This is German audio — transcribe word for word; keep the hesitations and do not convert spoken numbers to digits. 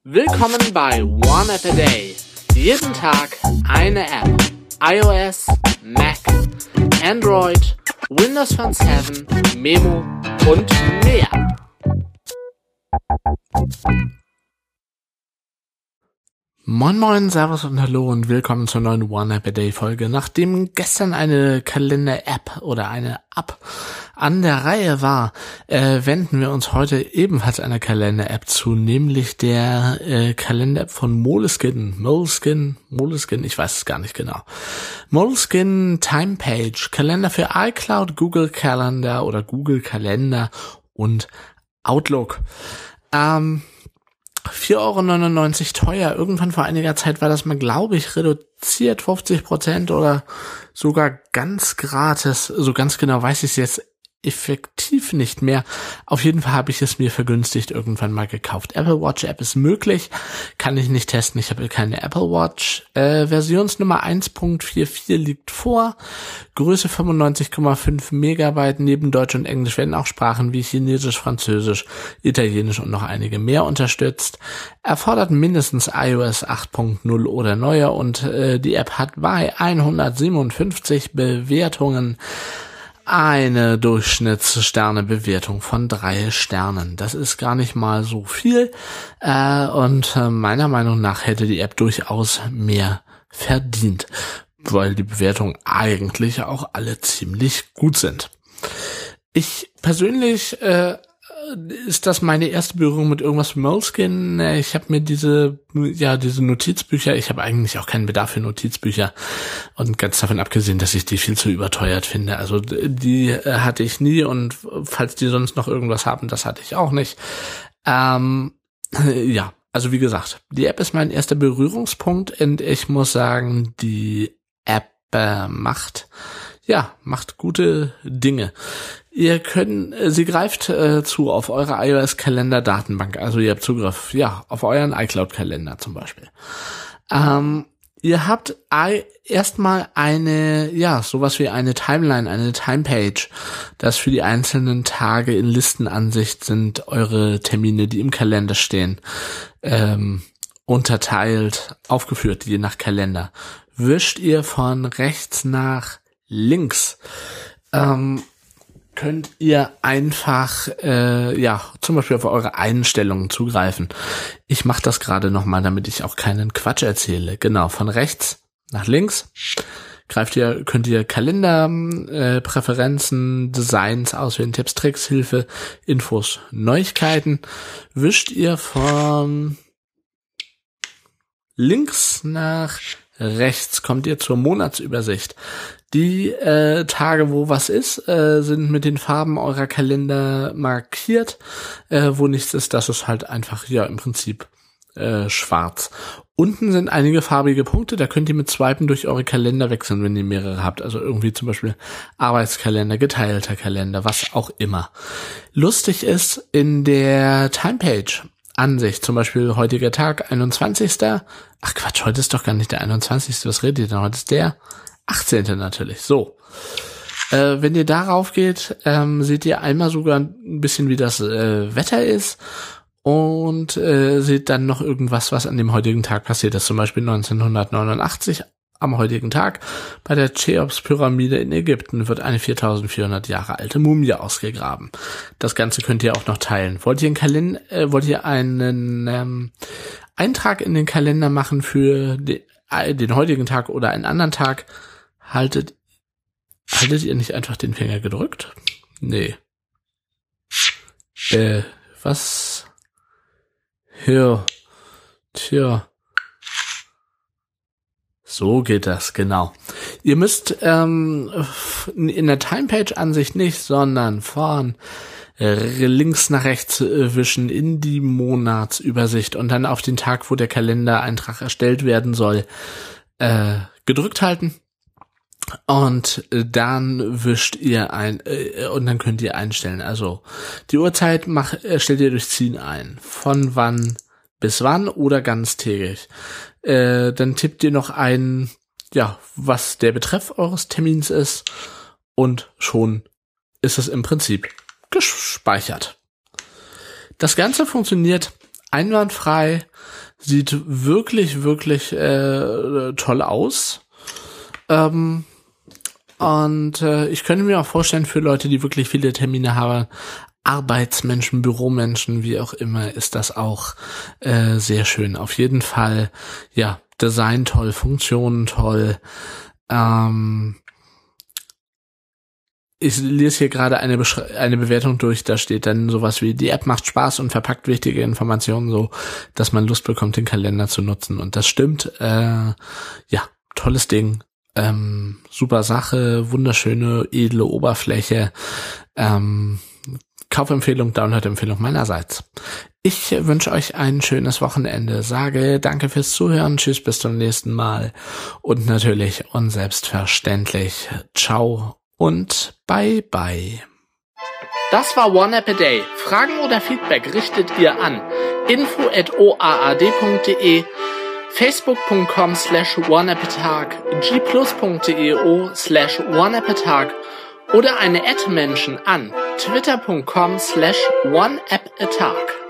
Willkommen bei One App a Day. Jeden Tag eine App. iOS, Mac, Android, Windows Phone sieben, Memo und mehr. Moin Moin, Servus und Hallo und willkommen zur neuen One App a Day Folge. Nachdem gestern eine Kalender-App oder eine App an der Reihe war, äh, wenden wir uns heute ebenfalls einer Kalender-App zu, nämlich der äh, Kalender-App von Moleskine. Moleskine, Moleskine, ich weiß es gar nicht genau. Moleskine Timepage, Kalender für iCloud, Google Calendar oder Google Kalender und Outlook. Ähm, vier Euro neunundneunzig teuer. Irgendwann vor einiger Zeit war das mal, glaube ich, reduziert, fünfzig Prozent oder sogar ganz gratis. So ganz genau weiß ich es jetzt effektiv nicht mehr. Auf jeden Fall habe ich es mir vergünstigt irgendwann mal gekauft. Apple Watch App ist möglich, kann ich nicht testen. Ich habe keine Apple Watch. Äh, Versionsnummer eins Punkt vierundvierzig liegt vor. Größe fünfundneunzig Komma fünf Megabyte. Neben Deutsch und Englisch werden auch Sprachen wie Chinesisch, Französisch, Italienisch und noch einige mehr unterstützt. Erfordert mindestens iOS acht Punkt null oder neuer und äh, die App hat bei hundertsiebenundfünfzig Bewertungen eine Durchschnittssternebewertung von drei Sternen. Das ist gar nicht mal so viel äh, und äh, meiner Meinung nach hätte die App durchaus mehr verdient, weil die Bewertungen eigentlich auch alle ziemlich gut sind. Ich persönlich äh, ist das meine erste Berührung mit irgendwas Moleskine. Ich habe mir diese, ja, diese Notizbücher, ich habe eigentlich auch keinen Bedarf für Notizbücher und ganz davon abgesehen, dass ich die viel zu überteuert finde. Also die äh, hatte ich nie und falls die sonst noch irgendwas haben, das hatte ich auch nicht. Ähm, ja, also wie gesagt, die App ist mein erster Berührungspunkt und ich muss sagen, die App äh, macht, ja, macht gute Dinge. Ihr könnt, sie greift äh, zu auf eure iOS-Kalender-Datenbank. Also ihr habt Zugriff, ja, auf euren iCloud-Kalender zum Beispiel. Ähm, ihr habt I- erstmal eine, ja, sowas wie eine Timeline, eine Timepage, das für die einzelnen Tage in Listenansicht sind eure Termine, die im Kalender stehen, ähm, unterteilt, aufgeführt, je nach Kalender. Wischt ihr von rechts nach links, ähm, könnt ihr einfach, äh, ja, zum Beispiel auf eure Einstellungen zugreifen. Ich mache das gerade nochmal, damit ich auch keinen Quatsch erzähle. Genau, von rechts nach links greift ihr, könnt ihr Kalender, äh, Präferenzen, Designs auswählen, Tipps, Tricks, Hilfe, Infos, Neuigkeiten. Wischt ihr von links nach rechts, kommt ihr zur Monatsübersicht. Die äh, Tage, wo was ist, äh, sind mit den Farben eurer Kalender markiert. Äh, wo nichts ist, das ist halt einfach, ja, im Prinzip äh, schwarz. Unten sind einige farbige Punkte, da könnt ihr mit Swipen durch eure Kalender wechseln, wenn ihr mehrere habt. Also irgendwie zum Beispiel Arbeitskalender, geteilter Kalender, was auch immer. Lustig ist, in der Timepage Ansicht, zum Beispiel heutiger Tag, einundzwanzigster Ach Quatsch, heute ist doch gar nicht der einundzwanzigste Was redet ihr denn? Heute ist der achtzehnte natürlich. So. Äh, wenn ihr darauf geht, ähm, seht ihr einmal sogar ein bisschen, wie das äh, Wetter ist und äh, seht dann noch irgendwas, was an dem heutigen Tag passiert ist. Zum Beispiel neunzehnhundertneunundachtzig am heutigen Tag bei der Cheops-Pyramide in Ägypten wird eine viertausendvierhundert Jahre alte Mumie ausgegraben. Das Ganze könnt ihr auch noch teilen. Wollt ihr einen Kalender, äh, wollt ihr einen ähm, Eintrag in den Kalender machen für den, äh, den heutigen Tag oder einen anderen Tag? Haltet, haltet ihr nicht einfach den Finger gedrückt? Nee. Äh, was? Ja. Tja. So geht das, genau. Ihr müsst ähm, in der Timepage-Ansicht nicht, sondern von äh, links nach rechts äh, wischen in die Monatsübersicht und dann auf den Tag, wo der Kalendereintrag erstellt werden soll, äh, gedrückt halten. Und dann wischt ihr ein, äh, und dann könnt ihr einstellen. Also die Uhrzeit macht, stellt ihr durch Ziehen ein. Von wann bis wann oder ganztägig. Äh, dann tippt ihr noch ein, ja, was der Betreff eures Termins ist und schon ist es im Prinzip gespeichert. Das Ganze funktioniert einwandfrei, sieht wirklich, wirklich äh, toll aus. Ähm, und äh, ich könnte mir auch vorstellen, für Leute, die wirklich viele Termine haben, Arbeitsmenschen, Büromenschen, wie auch immer, ist das auch äh, sehr schön. Auf jeden Fall, ja, Design toll, Funktionen toll. Ähm, ich lese hier gerade eine, Beschre- eine Bewertung durch, da steht dann sowas wie, die App macht Spaß und verpackt wichtige Informationen so, dass man Lust bekommt, den Kalender zu nutzen. Und das stimmt. Äh, ja, tolles Ding. Ähm, super Sache, wunderschöne, edle Oberfläche. Ähm, Kaufempfehlung, Download-Empfehlung meinerseits. Ich wünsche euch ein schönes Wochenende, sage danke fürs Zuhören, tschüss, bis zum nächsten Mal und natürlich und selbstverständlich ciao und bye bye. Das war One App a Day. Fragen oder Feedback richtet ihr an info at o a a d punkt d e, facebook punkt com slash oneappatag, g plus punkt d e o slash oneappatag oder eine Ad-Menschen an twitter punkt com slash oneappatag.